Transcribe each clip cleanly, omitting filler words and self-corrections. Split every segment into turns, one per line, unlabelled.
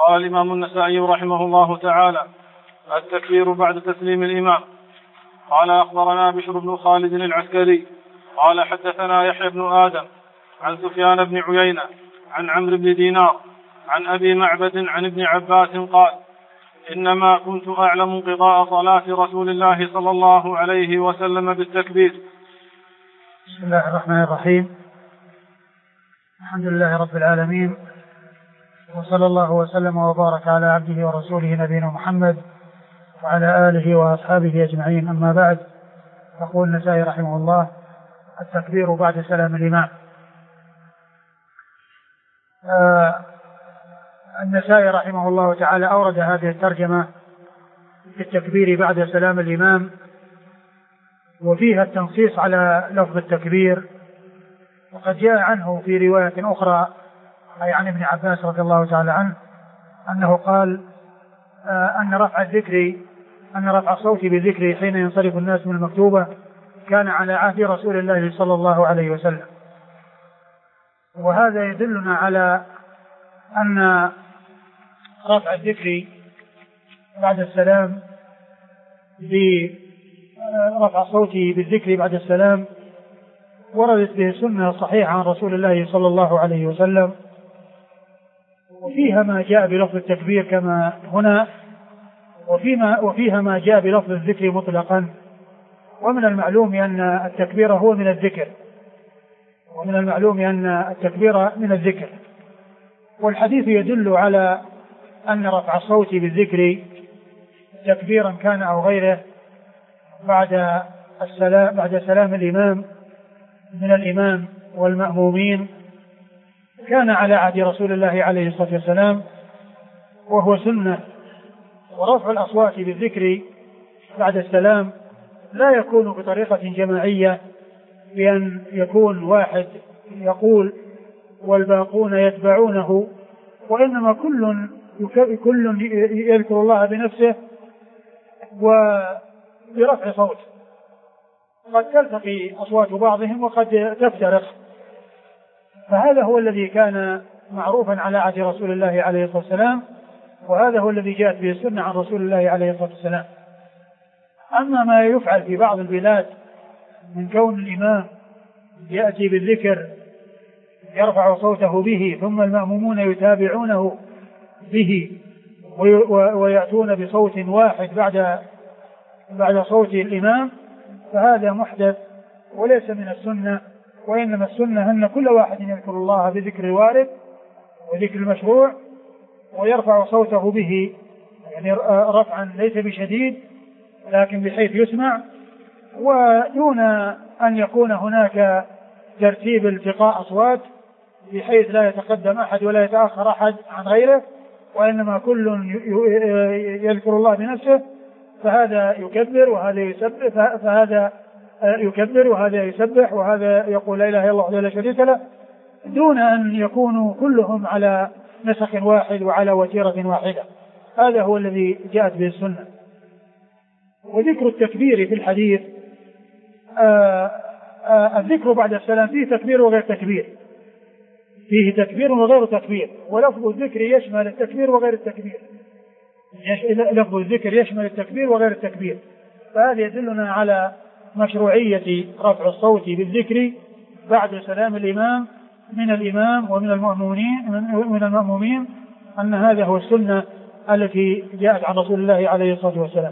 قال الإمام النسائي رحمه الله تعالى: التكبير بعد تسليم الإمام. قال أخبرنا بشر بن خالد العسكري قال حدثنا يحيى بن آدم عن سفيان بن عيينة عن عمرو بن دينار عن أبي معبد عن ابن عباس قال: إنما كنت أعلم انقضاء صلاة رسول الله صلى الله عليه وسلم بالتكبير.
بسم الله الرحمن الرحيم. الحمد لله رب العالمين، وصلى الله وسلم وبارك على عبده ورسوله نبينا محمد وعلى آله وأصحابه أجمعين. أما بعد، يقول النسائي رحمه الله: التكبير بعد سلام الإمام. النسائي رحمه الله تعالى أورد هذه الترجمة في التكبير بعد سلام الإمام، وفيها التنصيص على لفظ التكبير، وقد جاء عنه في رواية أخرى أي عن ابن عباس رضي الله تعالى عنه أنه قال أن رفع الصوت بالذكر حين ينصرف الناس من المكتوبة كان على عهد رسول الله صلى الله عليه وسلم. وهذا يدلنا على أن رفع الذكر بعد السلام برفع الصوت بالذكر بعد السلام وردت به السنة الصحيحة عن رسول الله صلى الله عليه وسلم، وفيها ما جاء بلفظ التكبير كما هنا، وفيها ما جاء بلفظ الذكر مطلقا. ومن المعلوم أن التكبير هو من الذكر، والحديث يدل على أن رفع الصوت بالذكر تكبيرا كان أو غيره بعد سلام الإمام من الإمام والمأمومين كان على عهد رسول الله عليه الصلاة والسلام، وهو سنة. ورفع الأصوات بالذكر بعد السلام لا يكون بطريقة جماعية بأن يكون واحد يقول والباقون يتبعونه، وإنما كل يذكر الله بنفسه وبرفع صوت، قد تلتقي أصوات بعضهم وقد تفترق. فهذا هو الذي كان معروفا على عهد رسول الله عليه الصلاة والسلام، وهذا هو الذي جاءت به السنة عن رسول الله عليه الصلاة والسلام. أما ما يفعل في بعض البلاد من كون الإمام يأتي بالذكر يرفع صوته به ثم المأمومون يتابعونه به ويأتون بصوت واحد بعد صوت الإمام، فهذا محدث وليس من السنة. وإنما السنة أن كل واحد يذكر الله بذكر الوارد وذكر المشروع ويرفع صوته به، يعني رفعا ليس بشديد لكن بحيث يسمع، ودون أن يكون هناك ترتيب التقاء أصوات بحيث لا يتقدم أحد ولا يتأخر أحد عن غيره، وإنما كل يذكر الله بنفسه، فهذا يكبر وهذا يسبح وهذا يقول لا إله إلا الله وحده لا شريك له، دون أن يكونوا كلهم على نسق واحد وعلى وتيرة واحدة. هذا هو الذي جاءت به السنة. وذكر التكبير في الحديث الذكر بعد السلام فيه تكبير وغير تكبير، فيه تكبير وغير تكبير، ولفظ الذكر يشمل التكبير وغير التكبير، لفظ الذكر يشمل التكبير وغير التكبير. فهذا يدلنا على مشروعية رفع الصوت بالذكر بعد سلام الإمام من الإمام ومن المأمومين أن هذا هو السنة التي جاءت عن رسول الله عليه الصلاة والسلام.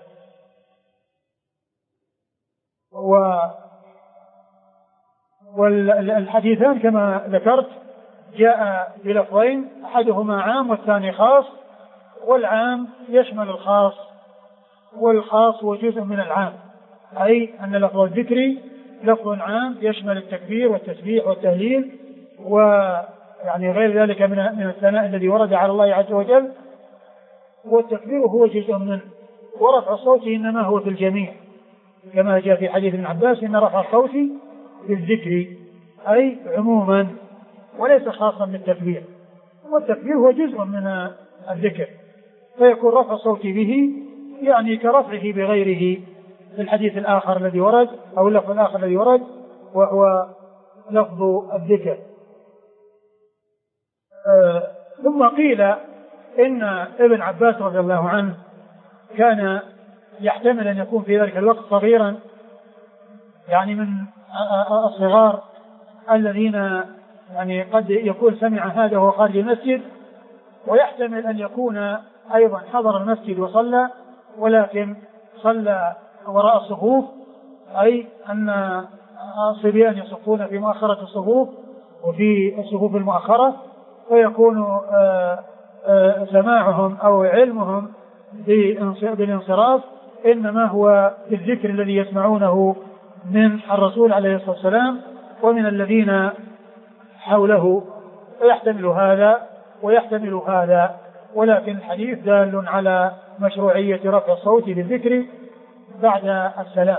والحديثان كما ذكرت جاء بلفظين، أحدهما عام والثاني خاص، والعام يشمل الخاص والخاص هو جزء من العام، أي أن لفظ الذكر لفظ عام يشمل التكبير والتسبيح والتهليل ويعني غير ذلك من الثناء الذي ورد على الله عز وجل، والتكبير هو جزء منه، ورفع الصوت إنما هو في الجميع كما جاء في حديث ابن عباس إن رفع الصوت بالذكر أي عموما وليس خاصا بالتكبير، والتكبير هو جزء من الذكر، فيكون رفع الصوت به يعني كرفعه بغيره في الحديث الآخر الذي ورد أو اللفظ الآخر الذي ورد وهو لفظ الذكر. ثم قيل إن ابن عباس رضي الله عنه كان يحتمل أن يكون في ذلك الوقت صغيرا، يعني من الصغار الذين يعني قد يكون سمع هذا وهو خارج المسجد، ويحتمل أن يكون أيضا حضر المسجد وصلى ولكن صلى وراء الصفوف، أي أن الصبيان يصفون في مؤخرة الصفوف وفي الصفوف المؤخرة، ويكون سماعهم أو علمهم بالانصراف إنما هو بالذكر الذي يسمعونه من الرسول عليه الصلاة والسلام ومن الذين حوله، ويحتمل هذا ويحتمل هذا، ولكن الحديث دال على مشروعية رفع الصوت بالذكر بعد السلام.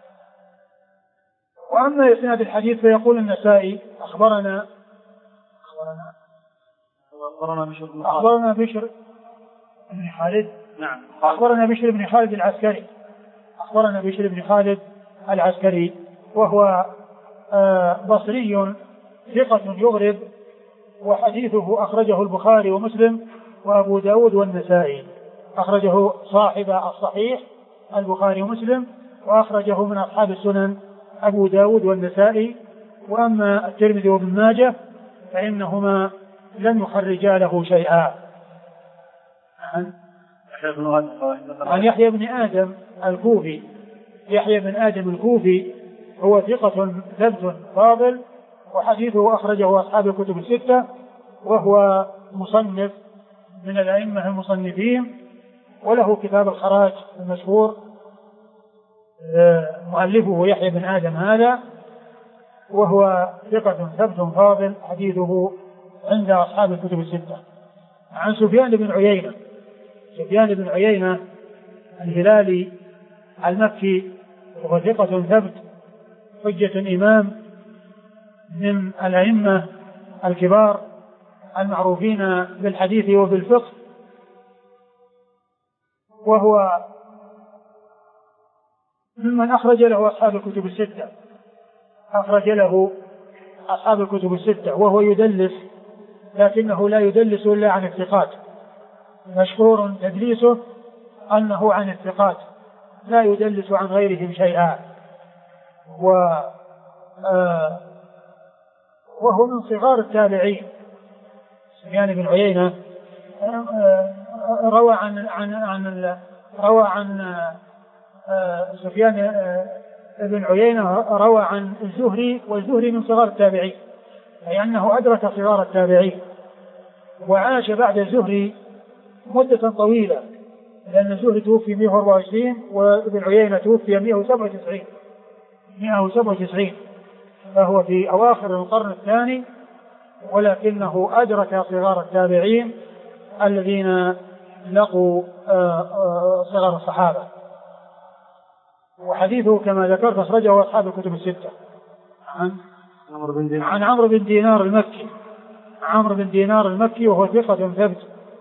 وأما إسناد الحديث فيقول النسائي أخبرنا بشر بن خالد، نعم، أخبرنا بشر بن خالد العسكري، أخبرنا بشر بن خالد العسكري وهو بصري ثقة يغرب، وحديثه أخرجه البخاري ومسلم وأبو داود والنسائي، أخرجه صاحب الصحيح البخاري ومسلم، وأخرجه من أصحاب السنن أبو داود والنسائي. وأما الترمذي وابن ماجه فإنهما لم يخرجا له شيئا. عن يحيى بن آدم الكوفي، يحيى بن آدم الكوفي هو ثقة ثبت فاضل، وحديثه أخرجه أصحاب الكتب الستة، وهو مصنف من الأئمة المصنفين، وله كتاب الخراج المشهور، مؤلفه يحيى بن آدم هذا، وهو ثقة ثبت فاضل، حديثه عند أصحاب الكتب الستة. عن سفيان بن عيينة، سفيان بن عيينة الهلالي المكي، وهو ثقة ثبت حجة إمام من الأئمة الكبار المعروفين بالحديث وبالفقه، وهو ممن أخرج له أصحاب الكتب الستة، أخرج له أصحاب الكتب الستة، وهو يدلس لكنه لا يدلس إلا عن الثقات، مشهور تدليسه أنه عن الثقات لا يدلس عن غيرهم شيئا، وهو من صغار التابعين. سفيان بن عيينة روى عن سفيان بن عيينة روى عن الزهري، والزهري من صغار التابعين، أي أنه أدرك صغار التابعين، وعاش بعد الزهري مدة طويلة، لأن الزهري توفي 124 وابن عيينة توفي 197، فهو في أواخر القرن الثاني، ولكنه أدرك صغار التابعين الذين لقوا صغار الصحابة. وحديثه كما ذكرت أخرجه أصحاب الكتب الستة. عن عمرو بن دينار المكي، عمرو بن دينار المكي وهو ثقة ثبت،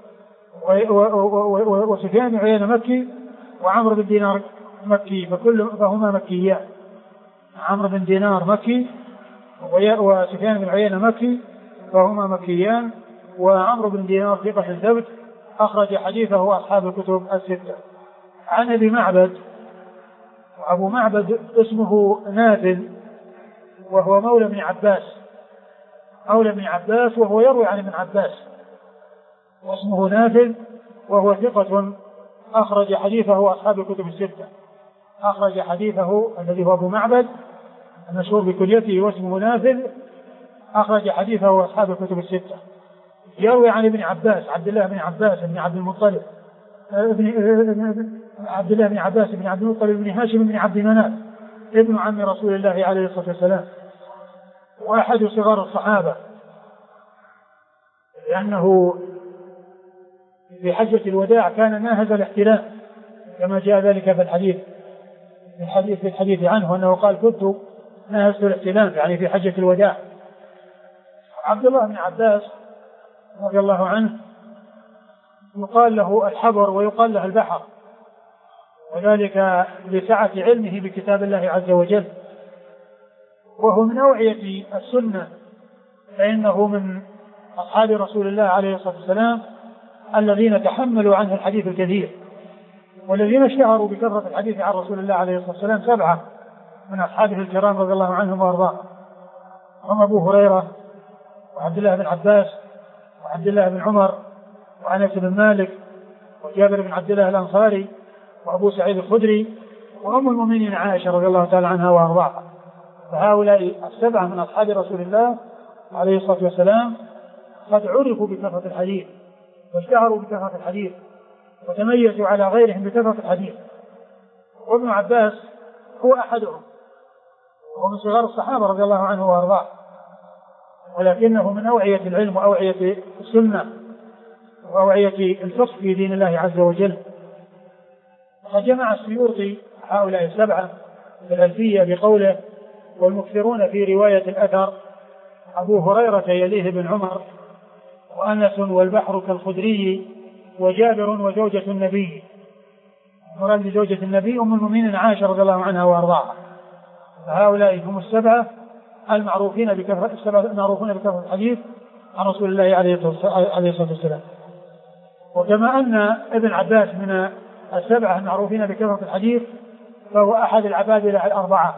وسفيان بن عيينة مكي وعمرو بن دينار مكي، فهما مكيان. عمرو بن دينار مكي وسفيان بن عيينة مكي فهما مكيان، وعمرو بن دينار ثقة ثبت أخرج حديثه أصحاب الكتب الستة. عن أبي معبد، وأبو معبد اسمه نافل، وهو مولى بن عباس، مولى بن عباس، وهو يروي عن ابن عباس، واسمه نافل، وهو ثقة أخرج حديثه أصحاب الكتب الستة. أخرج حديثه الذي هو أبو معبد المشهور بكليته واسمه نافل، أخرج حديثه أصحاب الكتب الستة. يروي عن ابن عباس، عبد الله بن عباس بن عبد المطلب، عبد الله بن عباس بن عبد المطلب بن هاشم بن عبد مناف ابن عم رسول الله عليه الصلاة والسلام، وأحد صغار الصحابة، لأنه في حجة الوداع كان ناهز الاحتلام كما جاء ذلك في الحديث عنه أنه قال كنت ناهزت الاحتلام، يعني في حجة الوداع. عبد الله بن عباس رضي الله عنه يقال له الحبر ويقال له البحر، وذلك لسعة علمه بكتاب الله عز وجل، وهو من أوعية السنة، فإنه من أصحاب رسول الله عليه الصلاة والسلام الذين تحملوا عنه الحديث الكثير، والذين اشتهروا بكثرة الحديث عن رسول الله عليه الصلاة والسلام 7 من أصحابه الكرام رضي الله عنهم وأرضاهم، هم أبو هريرة وعبد الله بن عباس وعبد الله بن عمر وأنس بن مالك وجابر بن عبد الله الأنصاري وأبو سعيد الخدري وأم المؤمنين عائشة رضي الله تعالى عنها وأرضاها. فهؤلاء 7 من أصحاب رسول الله عليه الصلاة والسلام قد عرفوا بكثرة الحديث واشتهروا بكثرة الحديث وتميزوا على غيرهم بكثرة الحديث. وابن عباس هو أحدهم، وهو من صغار الصحابة رضي الله عنه وأرضاه، ولكنه من أوعية العلم وأوعية السنة وأوعية الفقه في دين الله عز وجل. فجمع السيوطي هؤلاء 7 في الألفية بقوله: والمكثرون في رواية الأثر أبو هريرة يليه بن عمر وأنس والبحر كالخدري وجابر وزوجة النبي. مراد بزوجة النبي أم المؤمنين عائشة رضي الله عنها وأرضاها. فهؤلاء هم 7 المعروفين بكثرة الحديث عن رسول الله عليه الصلاة والسلام. وكما أن ابن عباس من 7 المعروفين بكثرة الحديث، فهو أحد العبادلة 4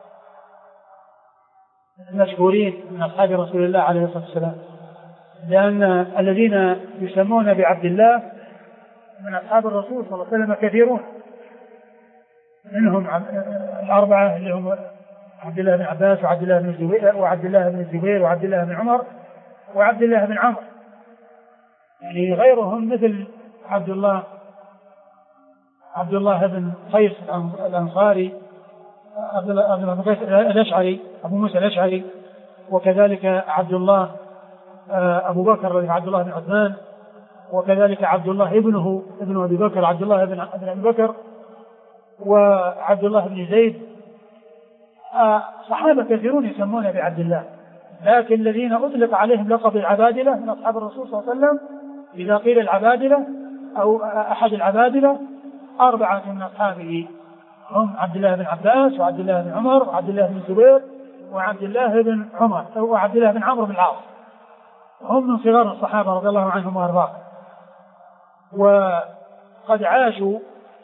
المشهورين من أصحاب رسول الله عليه الصلاة والسلام، لأن الذين يسمون بعبد الله من أصحاب الرسول صلى الله عليه وسلم كثيرون، منهم 4 اللي هم عبد الله بن عباس وعبد الله بن الزبير وعبد الله بن عمر وعبد الله بن عمرو. يعني غيرهم مثل عبد الله بن قيس الأنصاري، عبد الله بن قيس الأشعري أبو موسى الأشعري، وكذلك عبد الله أبو بكر عبد الله بن عثمان، وكذلك عبد الله ابن أبي بكر عبد الله بن أبي بكر، وعبد الله بن زيد. صحابة كثيرون يسمون بعبد الله، لكن الذين أطلق عليهم لقب العبادلة من أصحاب الرسول صلى الله عليه وسلم إذا قيل العبادلة أو أحد العبادلة 4 من أصحابه، هم عبد الله بن عباس وعبد الله بن عمر وعبد الله بن الزبير وعبد الله بن عمر وعبد الله بن عمرو بن العاص، هم من صغار الصحابة رضي الله عنهم وأرضاهم. وقد عاشوا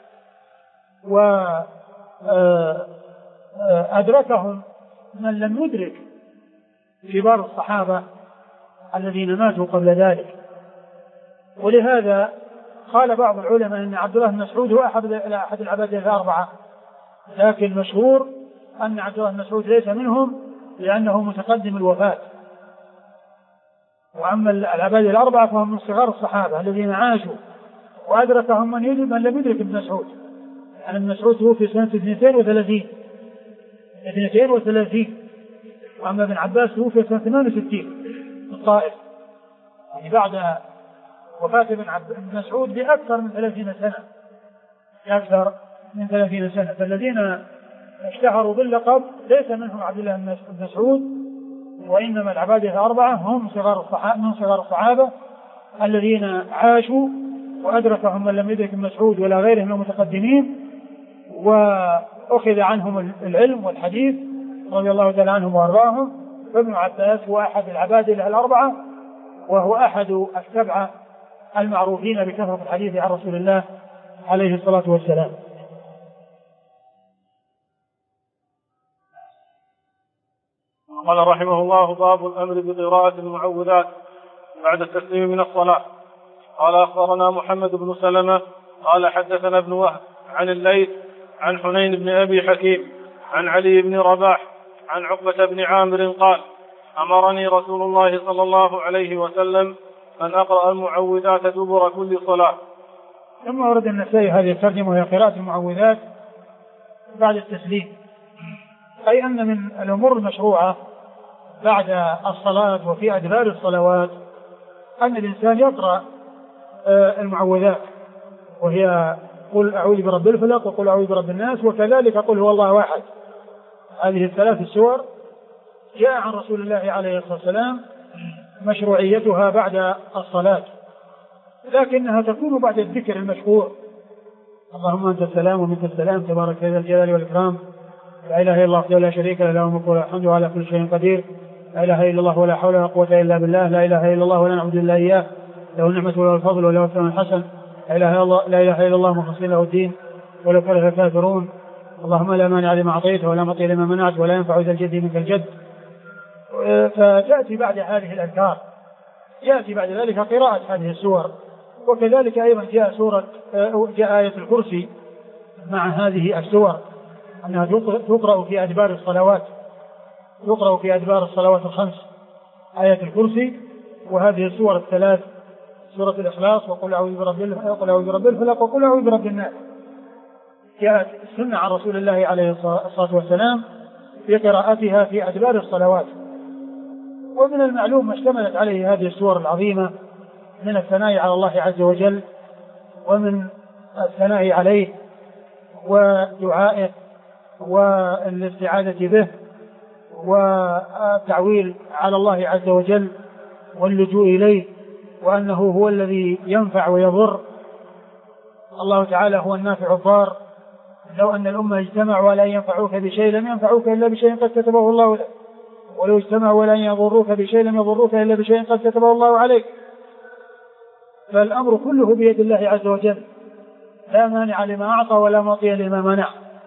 وأدركهم من لم يدرك كبار الصحابة الذين ماتوا قبل ذلك. ولهذا قال بعض العلماء أن عبد الله بن مسعود هو أحد العبادلة 4، لكن المشهور أن عبد الله بن مسعود ليس منهم لأنه متقدم الوفاة. وأما العبادلة 4 فهم من صغار الصحابة الذين عاشوا وأدركهم من لم يدرك ابن مسعود. يعني ابن مسعود توفي سنة 32، وأما ابن عباس توفي سنة 68 في الطائف، يعني بعد وفاة ابن مسعود بأكثر من 30 سنة. فالذين اشتهروا باللقب ليس منهم عبد الله بن مسعود، وإنما العبادلة 4 هم من صغار الصحابة الذين عاشوا وأدركهم من لم يدرك مسعود ولا غيرهم من المتقدمين، وأخذ عنهم العلم والحديث رضي الله تعالى عنهم وأرضاهم. فابن عباس هو أحد العبادلة 4، وهو أحد 7 المعروفين بكثرة الحديث عن رسول الله عليه الصلاة والسلام.
قال رحمه الله: باب الأمر بقراءة المعوذات بعد التسليم من الصلاة. قال: أخبرنا محمد بن سلمة قال حدثنا ابن وهب عن الليث عن حنين بن أبي حكيم عن علي بن رباح عن عقبة بن عامر قال: أمرني رسول الله صلى الله عليه وسلم أن أقرأ المعوذات دبر كل صلاة.
ثم ورد النسائي هذه الترجمة وهي قراءة المعوذات بعد التسليم، أي أن من الأمور المشروعة بعد الصلاة وفي أدبار الصلوات أن الإنسان يقرأ المعوذات، وهي قل أعوذ برب الفلق وقل أعوذ برب الناس، وكذلك قل هو الله أحد. هذه ال3 السور جاء عن رسول الله عليه الصلاة والسلام مشروعيتها بعد الصلاة، لكنها تكون بعد الذكر المشهور: اللهم أنت السلام ومنك السلام تبارك ذا الجلال والإكرام، لا إله إلا الله وحده لا شريك له له الملك وله الحمد وعلى كل شيء قدير، لا إله إلا الله ولا حول ولا قوة إلا بالله، لا إله إلا الله ولا نعبد إلا إياه، له النعمة وله الفضل وله الثناء الحسن، لا إله إلا الله مخلصين له الدين ولو كره الكافرون. اللهم لا مانع لما أعطيت ولا معطي لما منعت ولا ينفع ذا الجد منك الجد. فتأتي بعد هذه الأذكار يأتي بعد ذلك قراءة هذه السور. وكذلك أيضا جاء آية الكرسي مع هذه السور أنها تقرأ في أدبار الصلوات، تقرأ في أدبار الصلوات الخمس آية الكرسي وهذه السور الثلاث، سورة الإخلاص وقل أعوذ برب الفلق وقل أعوذ برب الناس. جاءت السنة عن رسول الله عليه الصلاة والسلام في قراءتها في أدبار الصلوات. ومن المعلوم ما اشتملت عليه هذه السور العظيمة من الثناء على الله عز وجل ومن الثناء عليه ودعائه والاستعاذة به والتعويل على الله عز وجل واللجوء إليه، وأنه هو الذي ينفع ويضر. الله تعالى هو النافع الضار، لو أن الأمة اجتمعوا ولا ينفعوك بشيء لم ينفعوك إلا بشيء قد كتبه الله لك، ولو اجتمعوا ولا يضروك بشيء لم يضروك إلا بشيء قد كتبه الله عليك. فالأمر كله بيد الله عز وجل، لا مانع لما أعطى ولا معطي لما منع.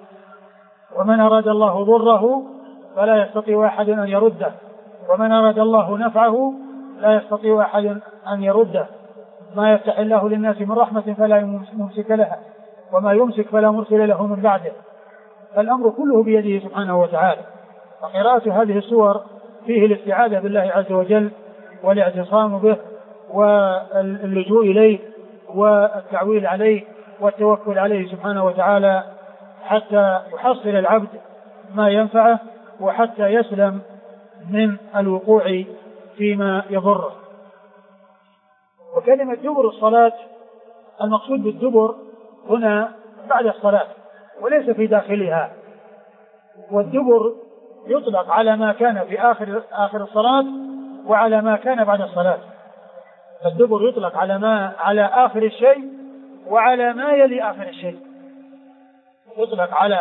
ومن أراد الله ضره فلا يستطيع أحد أن يرده، ومن أراد الله نفعه لا يستطيع أحد أن يرده. ما يفتح الله للناس من رحمة فلا يمسك لها، وما يمسك فلا مرسل له من بعده. فالأمر كله بيده سبحانه وتعالى. فقراءة هذه السور فيه الاستعاذة بالله عز وجل والاعتصام به واللجوء إليه والتعويل عليه والتوكل عليه سبحانه وتعالى، حتى يحصل العبد ما ينفعه وحتى يسلم من الوقوع فيما يضره. وكلمة دبر الصلاة المقصود بالدبر هنا بعد الصلاة وليس في داخلها. والدبر يطلق على ما كان في آخر الصلاة وعلى ما كان بعد الصلاة. فالدبر يطلق على آخر الشيء وعلى ما يلي آخر الشيء. يطلق على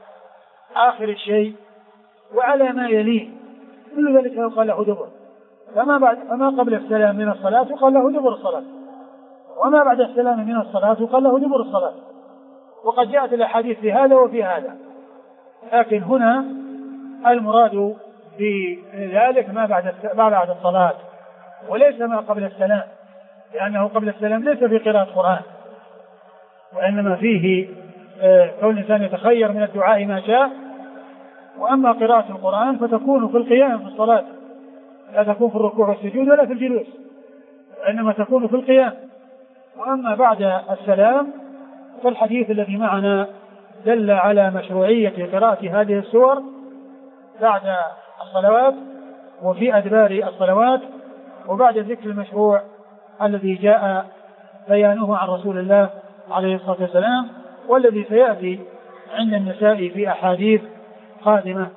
آخر الشيء وعلى ما يليه، كل ذلك يقال له دبر. فما قبل السلام من الصلاة يقال له دبر الصلاة، وما بعد السلام من الصلاة يقال له دبر الصلاة. وقد جاءت الأحاديث في هذا وفي هذا، لكن هنا المراد بذلك ما بعد الصلاة وليس ما قبل السلام، لأنه قبل السلام ليس في قراءة القرآن، وإنما فيه كون الإنسان يتخير من الدعاء ما شاء. وأما قراءة القرآن فتكون في القيام في الصلاة، لا تكون في الركوع والسجود ولا في الجلوس، وإنما تكون في القيام. وأما بعد السلام فالحديث الذي معنا دل على مشروعية قراءة هذه السور بعد الصلوات وفي أدبار الصلوات، وبعد ذكر المشروع الذي جاء بيانه عن رسول الله عليه الصلاة والسلام، والذي سيأتي عند النساء في أحاديث قادمة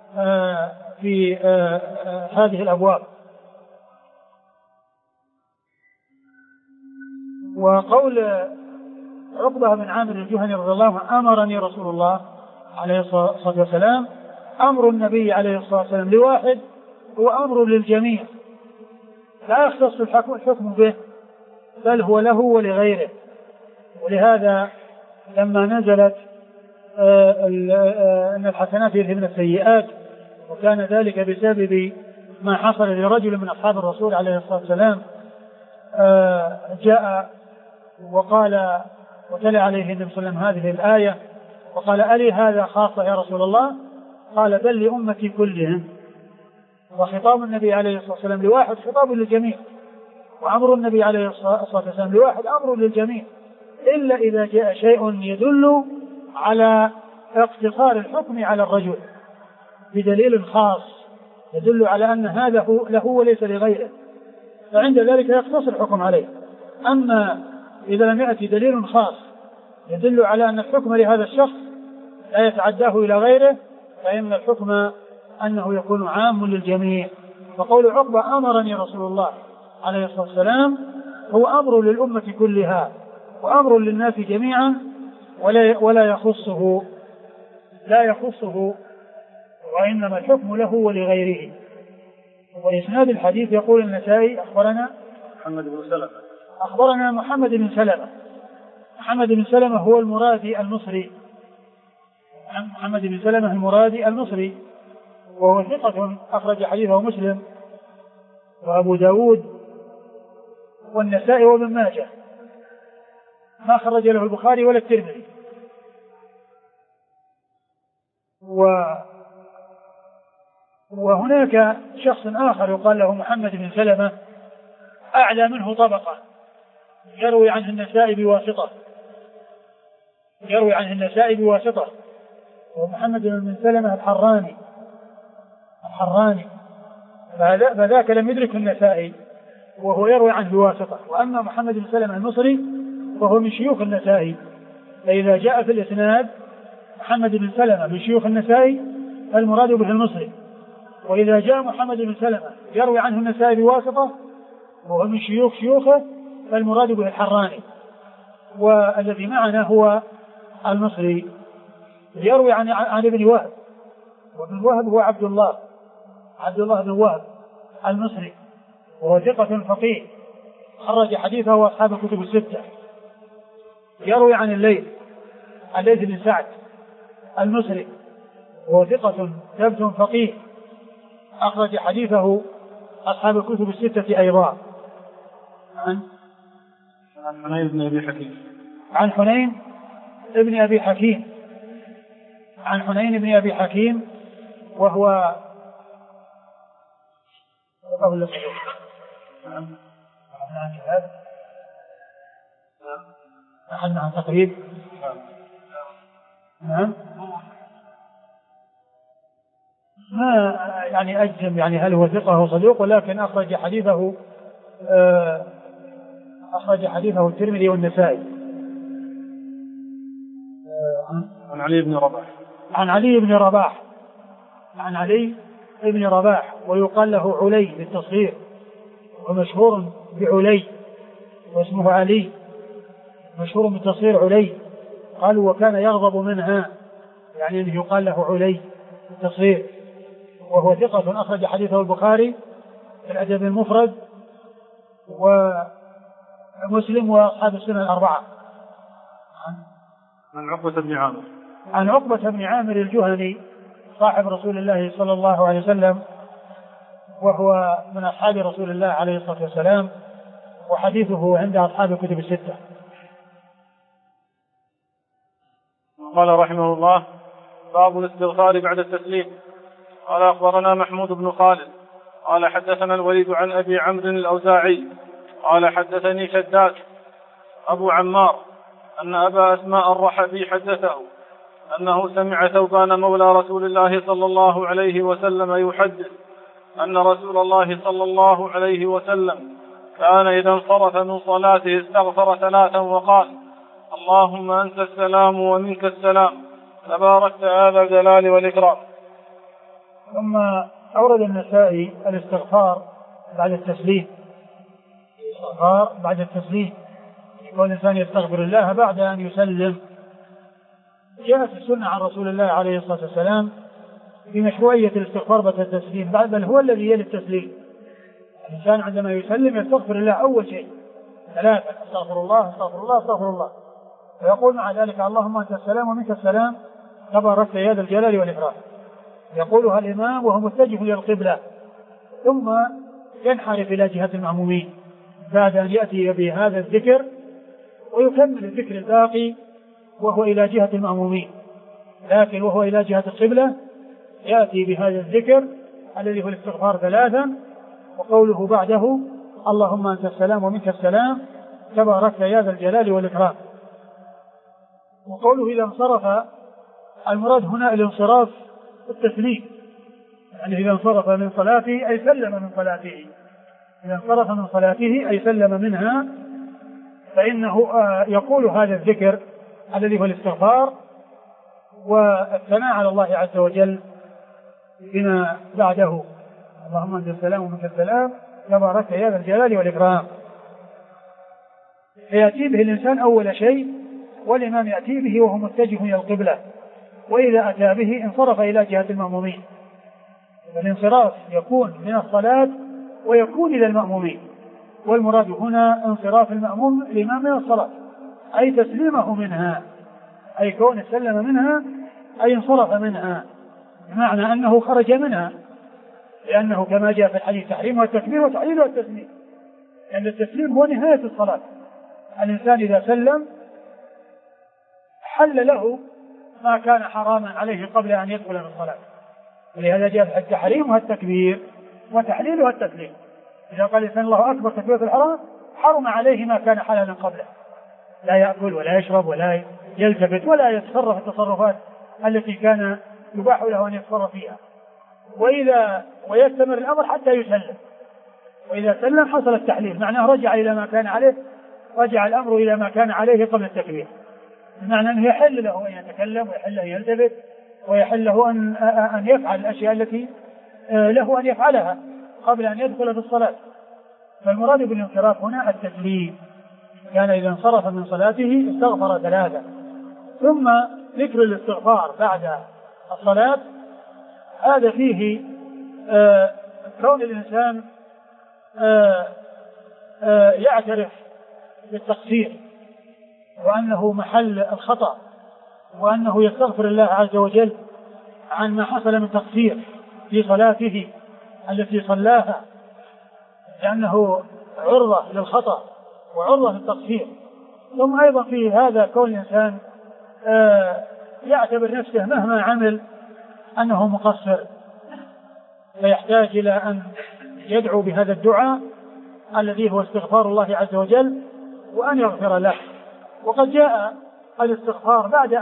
في هذه الأبواب. وقول عقبة بن عامر الجهني رضي الله عنه أمرني رسول الله عليه الصلاة والسلام، أمر النبي عليه الصلاة والسلام لواحد هو أمر للجميع، لا يختص الحكم به بل هو له ولغيره. ولهذا لما نزلت أن الحسنات يذهبن السيئات، وكان ذلك بسبب ما حصل لرجل من أصحاب الرسول عليه الصلاة والسلام، جاء وقال وتلا عليه النبي صلى الله عليه وسلم هذه الآية وقال ألي هذا خاصة يا رسول الله؟ قال بل لأمتي كلهم. وخطاب النبي عليه الصلاة والسلام لواحد خطاب للجميع، وأمر النبي عليه الصلاة والسلام لواحد أمر للجميع، إلا إذا جاء شيء يدل على اقتصار الحكم على الرجل بدليل خاص يدل على أن هذا له وليس لغيره، فعند ذلك يقتصر الحكم عليه. أما إذا لم يأتي دليل خاص يدل على أن الحكم لهذا الشخص لا يتعداه إلى غيره، فإن الحكم أنه يكون عام للجميع. فقول عقبة أمرني رسول الله عليه الصلاة والسلام هو أمر للأمة كلها وأمر للناس جميعا، ولا يخصه وإنما الحكم له ولغيره. وإسناد الحديث يقول النسائي أخبرنا
محمد بن سلمة
أخبرنا محمد بن سلمة. محمد بن سلمة هو المرادي المصري. محمد بن سلمة المرادي المصري، وهو ثقة أخرج حديثه مسلم وأبو داود والنسائي وابن ماجه، ما خرج له البخاري ولا الترمذي. وهناك شخص آخر يقال له محمد بن سلمة أعلى منه طبقة، يروي عنه النسائي بواسطة، ومحمد بن سلمة الحراني فذاك لم يدرك النسائي وهو يروي عنه بواسطة. وأما محمد بن سلمة المصري وهو من شيوخ النسائي، فإذا جاء في الإسناد محمد بن سلمة من شيوخ النسائي المراد به المصري، وإذا جاء محمد بن سلمة يروي عنه النسائي بواسطة وهو من شيوخه فالمراد به الحراني. والذي معنا هو المصري يروي عن ابن وهب، وابن وهب هو عبد الله بن وهب المصري، وهو ثقة فقيه خرج حديثه وأصحاب الكتب الستة. يروي عن الليث بن سعد المصري، وهو ثقة ثبت فقيه أخرج حديثه أصحاب الكتب الستة أيضا. عن
حنين بن أبي حكيم.
عن حنين بن أبي حكيم وهو قول عن تقريب. نعم. ما يعني أجزم يعني هل هو ثقة أو صدوق، ولكن أخرج حديثه الترمذي والنسائي.
عن علي
بن رباح ويقال له علي بالتصغير، ومشهور بعلي واسمه علي، مشهور بالتصغير علي. قالوا وكان يغضب منها، يعني أنه يقال له علي بالتصغير، وهو ثقة أخرج حديثه البخاري في الأدب المفرد ومسلم وأصحاب السنن الأربعة. عن عقبة بن عامر الجهني صاحب رسول الله صلى الله عليه وسلم، وهو من أصحاب رسول الله عليه الصلاة والسلام، وحديثه عند أصحاب الكتب الستة.
قال رحمه الله: باب الاستغفار بعد التسليم. قال أخبرنا محمود بن خالد قال حدثنا الوليد عن أبي عمرو الأوزاعي قال حدثني شداد أبو عمار أن أبا أسماء الرحبي حدثه أنه سمع ثوبان مولى رسول الله صلى الله عليه وسلم يحدث أن رسول الله صلى الله عليه وسلم كان إذا انصرف من صلاته استغفر 3 وقال: اللهم أنت السلام ومنك السلام تباركت هذا الجلال والإكرام.
ثم أورد النسائي الاستغفار بعد التسليم، يقول الإنسان يستغفر الله بعد أن يسلم. جاءت السنة عن رسول الله عليه الصلاة والسلام بمشروعية الاستغفار بعد التسليم، بل هو الذي يلي التسليم. الإنسان عندما يسلم يستغفر الله أول شيء 3: استغفر الله استغفر الله استغفر الله، ويقول مع ذلك: اللهم أنت السلام ومنك السلام تباركت يا ذا الجلال والإكرام. يقولها الإمام وهو متجه إلى القبلة، ثم ينحرف إلى جهة المأمومين بعد أن يأتي بهذا الذكر، ويكمل الذكر الباقي وهو إلى جهة المأمومين. لكن وهو إلى جهة القبلة يأتي بهذا الذكر الذي هو الاستغفار 3، وقوله بعده: اللهم أنت السلام ومنك السلام تباركت يا ذا الجلال والإكرام. وقوله إذا انصرف، المراد هنا الانصراف التسليم، يعني إذا انصرف من صلاته أي سلم من صلاته. إذا انصرف من صلاته أي سلم منها، فإنه يقول هذا الذكر الذي هو الاستغفار والثناء على الله عز وجل بما بعده: اللهم أنت السلام ومنك السلام تباركت يا ذا الجلال والإكرام. فيأتي به الإنسان أول شيء، والإمام يأتي به وهو متجه إلى القبلة، وإذا أتى به انصرف إلى جهة المأمومين. الانصراف يكون من الصلاة ويكون إلى المأمومين، والمراد هنا انصراف المأموم الإمام من الصلاة، أي تسليمه منها، أي كون سلم منها أي انصرف منها، بمعنى أنه خرج منها، لأنه كما جاء في الحديث تحريمها التكبير وتحليلها التسليم، لأن التسليم هو نهاية الصلاة. الإنسان إذا سلم حل له ما كان حراما عليه قبل أن يدخل في الصلاة، ولهذا جاء تحريمها التكبير وتحليلها التسليم. إذا قال الإنسان الله أكبر تكبيرة الحرام حرم عليه ما كان حلالا قبله، لا يأكل ولا يشرب ولا يلتفت ولا يتصرف التصرفات التي كان يباح له أن يتصرف فيها، ويستمر الأمر حتى يسلم، وإذا سلم حصل التحليل، معناه رجع إلى ما كان عليه، رجع الأمر إلى ما كان عليه قبل التكبير، بمعنى أنه يحل له أن يتكلم ويحل له أن يلتفت ويحل له أن يفعل الأشياء التي له أن يفعلها قبل أن يدخل في الصلاة. فالمراد بالانصراف هنا التسليم، كان إذا انصرف من صلاته استغفر 3. ثم ذكر الاستغفار بعد الصلاة، هذا فيه كون الإنسان يعترف بالتقصير وأنه محل الخطأ، وأنه يستغفر الله عز وجل عن ما حصل من تقصير في صلاته التي صلاها، لأنه عرضة للخطأ وعرضة للتقصير. ثم أيضا في هذا كون الإنسان يعتبر نفسه مهما عمل أنه مقصر، فيحتاج إلى أن يدعو بهذا الدعاء الذي هو استغفار الله عز وجل وأن يغفر له. وقد جاء الاستغفار بعد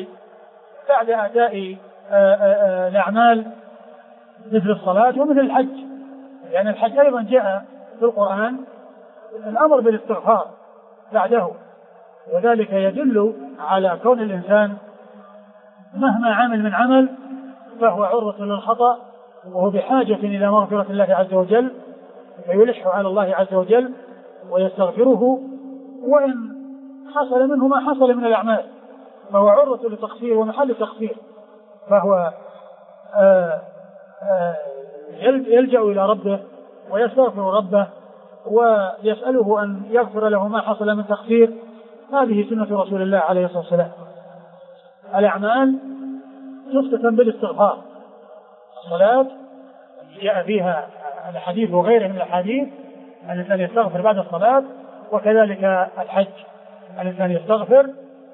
أداء الأعمال مثل الصلاة ومثل الحج، لأن الحج أيضا جاء في القرآن الأمر بالاستغفار بعده، وذلك يدل على كون الإنسان مهما عمل من عمل فهو عرضة للخطأ، وهو بحاجة إلى مغفرة الله عز وجل، فيلح على الله عز وجل ويستغفره، وإن حصل منه ما حصل من الأعمال فهو عرضة للتقصير ومحل التقصير، فهو يلجأ إلى ربه ويستغفر ربه ويسأله أن يغفر له ما حصل من تقصير. هذه سنة رسول الله عليه الصلاة والسلام. الأعمال تختتم بالاستغفار. الصلاة جاء فيها الحديث وغيره من الأحاديث الإنسان يستغفر بعد الصلاة، وكذلك الحج الإنسان يستغفر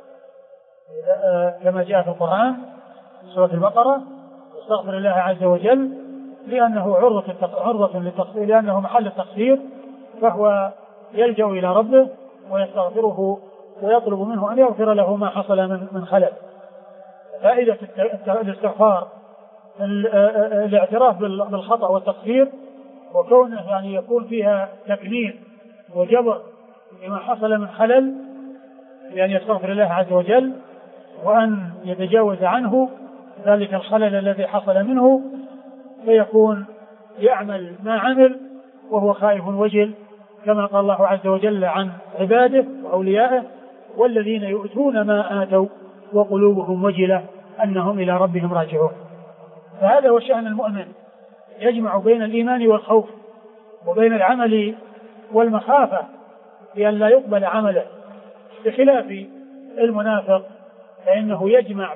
كما جاء في القرآن سورة البقرة، يستغفر الله عز وجل لأنه عرضة للتقصير، لأنه محل التقصير، فهو يلجأ إلى ربه ويستغفره ويطلب منه أن يغفر له ما حصل من خلل. فائدة الاستغفار الاعتراف بالخطأ والتقصير، وكونه يعني يكون فيها تكليف وجبر لما حصل من خلل، لأن يستغفر الله عز وجل وأن يتجاوز عنه ذلك الخلل الذي حصل منه، فيكون يعمل ما عمل وهو خائف وجل، كما قال الله عز وجل عن عباده وأوليائه: والذين يؤتون ما آتوا وقلوبهم وجلة أنهم إلى ربهم راجعون. فهذا هو شأن المؤمن، يجمع بين الإيمان والخوف وبين العمل والمخافة لأن لا يقبل عمله، بخلاف المنافق فإنه يجمع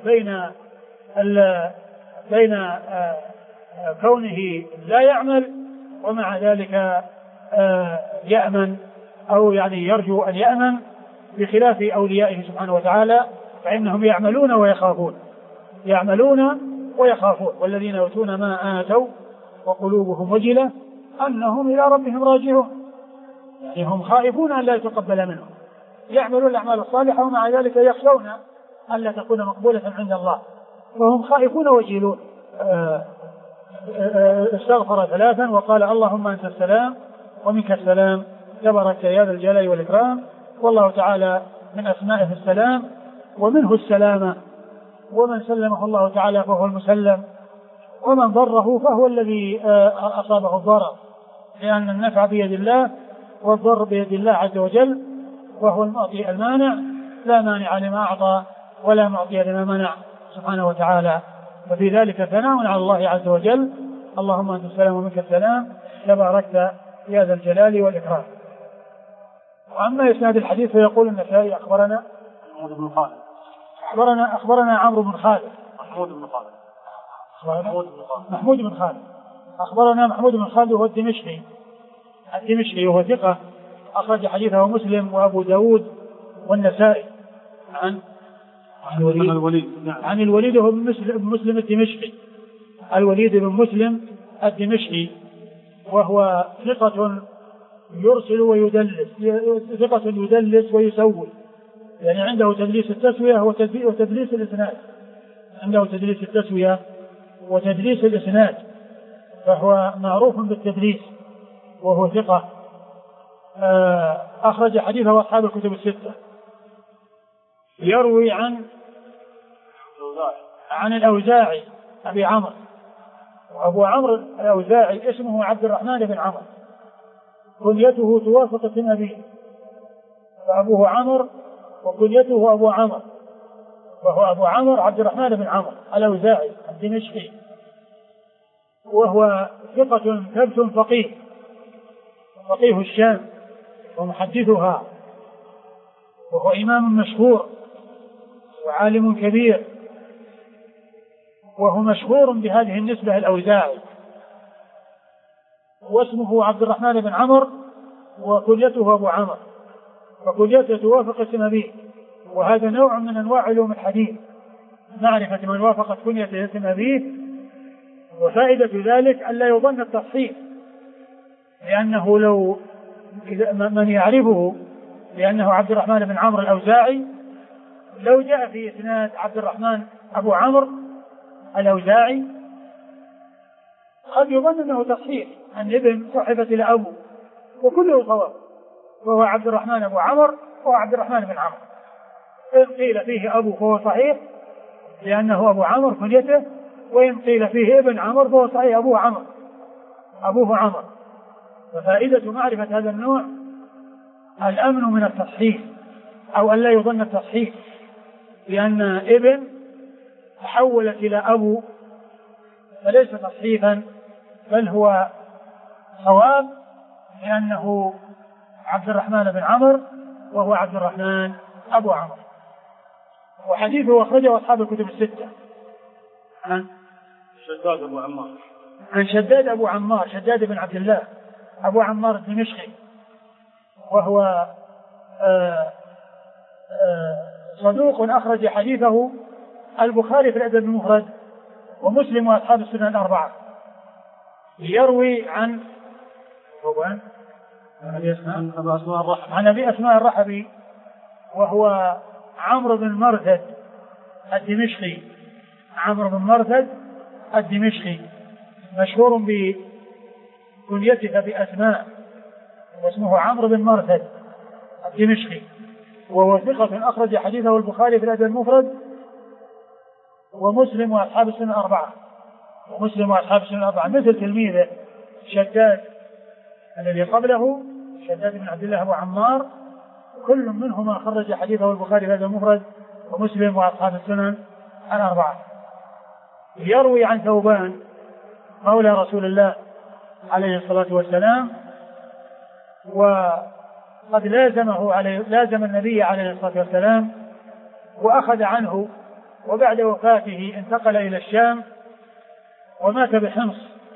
بين كونه لا يعمل ومع ذلك يأمن، أو يعني يرجو أن يأمن، بخلاف أوليائه سبحانه وتعالى فإنهم يعملون ويخافون. والذين يؤتون ما آتوا وقلوبهم وجلة أنهم إلى ربهم راجعون، يعني هم خائفون أن لا يتقبل منهم، يعملون الأعمال الصالحة ومع ذلك يخشون أن لا تكون مقبولة عند الله، فهم خائفون وجلون. استغفر 3 وقال: اللهم أنت السلام ومنك السلام تبارك يا ذا الجلال والإكرام. والله تعالى من أسمائه السلام ومنه السلامة، ومن سلمه الله تعالى فهو المسلم، ومن ضره فهو الذي أصابه الضرر، لأن النفع بيد الله والضر بيد الله عز وجل، وهو المعطي المانع، لا مانع لما أعطى ولا معطي لما منع سبحانه وتعالى. وفي ذلك ثناء على الله عز وجل: اللهم أنت السلام ومنك السلام تباركت يا ذا الجلال والإكرام. وأما إسناد الحديث فيقول النسائي أخبرنا
محمود بن خالد
أخبرنا عمرو بن خالد
محمود بن خالد
أخبرنا محمود بن خالد وهو الدمشقي وهو ثقة أخرج حديثه مسلم وأبو داود والنسائي عن الوليد بن مسلم الدمشقي. الوليد بن مسلم الدمشقي وهو ثقة يرسل ويسوي، يعني عنده تدليس التسوية وتدليس الإسناد، فهو معروف بالتدليس وهو ثقة. أخرج حديثه أصحاب الكتب الستة. يروي عن الأوزاعي أبي عمرو، وأبو عمرو الأوزاعي اسمه عبد الرحمن بن عمرو، كنيته توافق اسم أبيه، فأبوه عمرو وكنيته أبو عمرو، وهو أبو عمرو عبد الرحمن بن عمرو الأوزاعي الدمشقي، وهو ثقة ثبت فقيه الشام ومحدثها، وهو إمام مشهور وعالم كبير، وهو مشهور بهذه النسبة الأوزاعي، واسمه عبد الرحمن بن عمرو وكنيته أبو عمرو، فكنيته توافق اسم أبيه، وهذا نوع من أنواع علوم الحديث، معرفة من وافقت كنيته اسم أبيه، وفائدة ذلك أن لا يظن التصحيح، لأنه لو من يعرفه لأنه عبد الرحمن بن عمرو الأوزاعي، لو جاء في إسناد عبد الرحمن أبو عمرو الأوزاعي قد يظن أنه تصحيح عن ابن صحبة إلى أبو، وكله صواب، وهو عبد الرحمن أبو عمرو وهو عبد الرحمن بن عمرو. إن قيل فيه أبو فهو صحيح لأنه أبو عمرو كنيته، وإن قيل فيه ابن عمرو فهو صحيح أبوه عمرو. ففائدة معرفة هذا النوع الأمن من التصحيح، أو أن لا يظن التصحيح، لأن ابن تحولت إلى أبو فليس تصحيحا، بل هو صواب، لأنه عبد الرحمن بن عمرو وهو عبد الرحمن أبو عمرو. وحديثه أخرجه أصحاب الكتب الستة. عن شداد أبو عمار شداد بن عبد الله أبو عمار الدمشقي، وهو صدوق أخرج حديثه البخاري في الأدب المفرد ومسلم وأصحاب السنن الأربعة. يروي عن أبي أسماء الرحبي، وهو عمرو بن مرثد الدمشقي، مشهور بكنيته بأسماء، واسمه عمرو بن مرثد الدمشقي، وهو ثقة أخرج حديثه البخاري في الأدب المفرد ومسلم وأصحاب السنن الأربعة، مثل تلميذه شداد الذي قبله، شداد بن عبد الله أبو عمار، كل منهما خرج حديثه البخاري في الأدب المفرد ومسلم وأصحاب السنن الأربعة. يروي عن ثوبان مولى رسول الله عليه الصلاة والسلام، وقد لازم النبي عليه الصلاة والسلام وأخذ عنه، وبعد وفاته انتقل إلى الشام ومات بحمص.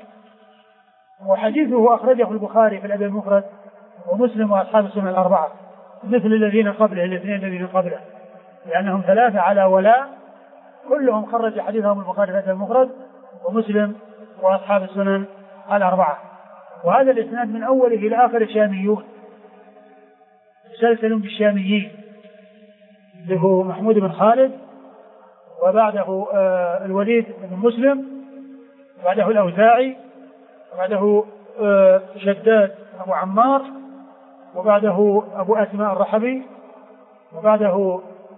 وحديثه أخرجه البخاري في الأدب المفرد ومسلم وأصحاب السنن الأربعة، مثل الاثنين الذين قبله، لأنهم ثلاثة على ولاء، كلهم خرج حديثهم البخاري في الأدب المفرد ومسلم وأصحاب السنن الأربعة. وهذا الإسناد من أوله إلى آخر شاميون، مسلسل بالشاميين، له محمود بن خالد، وبعده الوليد بن مسلم، وبعده الأوزاعي، وبعده شداد أبو عمار، وبعده أبو أسماء الرحبي، وبعده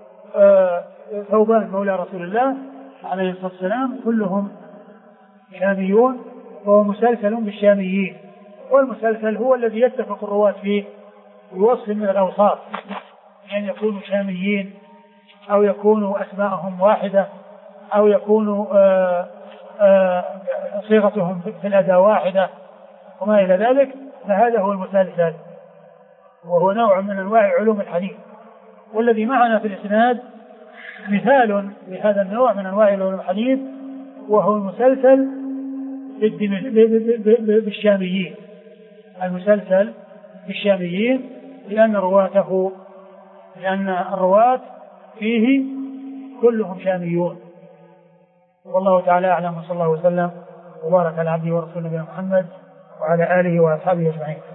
ثوبان مولى رسول الله عليه الصلاة والسلام، كلهم شاميون، وهو مسلسل بالشاميين. والمسلسل هو الذي يتفق الرواة فيه بوصف من الأوصاف، يعني يكونوا شاميين، أو يكونوا أسماءهم واحدة، أو يكونوا صيغتهم في الأداء واحدة، وما إلى ذلك، فهذا هو المسلسل. وهو نوع من أنواع علوم الحديث. والذي معنا في الإسناد مثال لهذا النوع من أنواع علوم الحديث، وهو المسلسل بالشاميين، المسلسل بالشاميين، لأن الرواة فيه كلهم شاميون. والله تعالى أعلم، وصلى الله وسلم وبارك على عبده ورسوله نبينا محمد وعلى آله وأصحابه أجمعين.